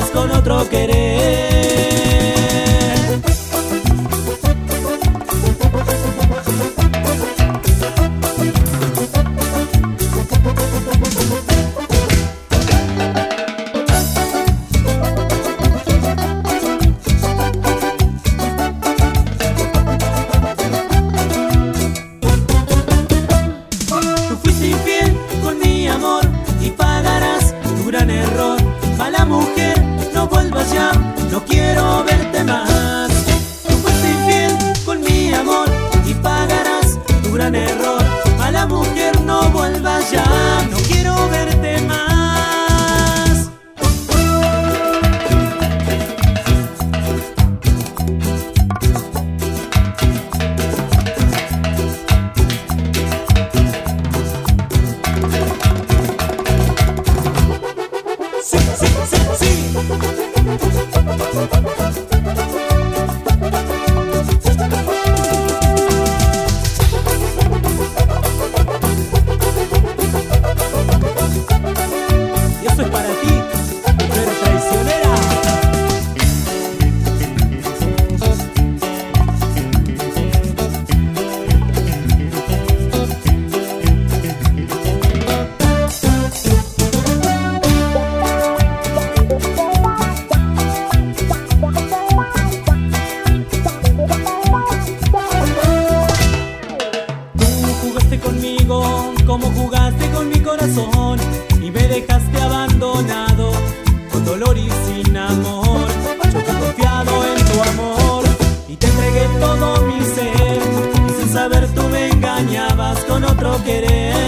engañabas con otro querer. Tú fuiste infiel con mi amor y pagarás tu gran error. Mala mujer, no vuelvas ya, no quiero verte más. Tú fuiste infiel con mi amor y pagarás tu gran error. Mala mujer, no vuelvas ya, no quiero verte más. Sí, sí, sí, sí. Y esto es para ti, mujer traicionera. Jugaste conmigo como jugaste con mi corazón y me dejaste abandonado con dolor y sin amor. Yo te he confiado en tu amor y te entregué todo mi ser y sin saber tú me engañabas con otro querer.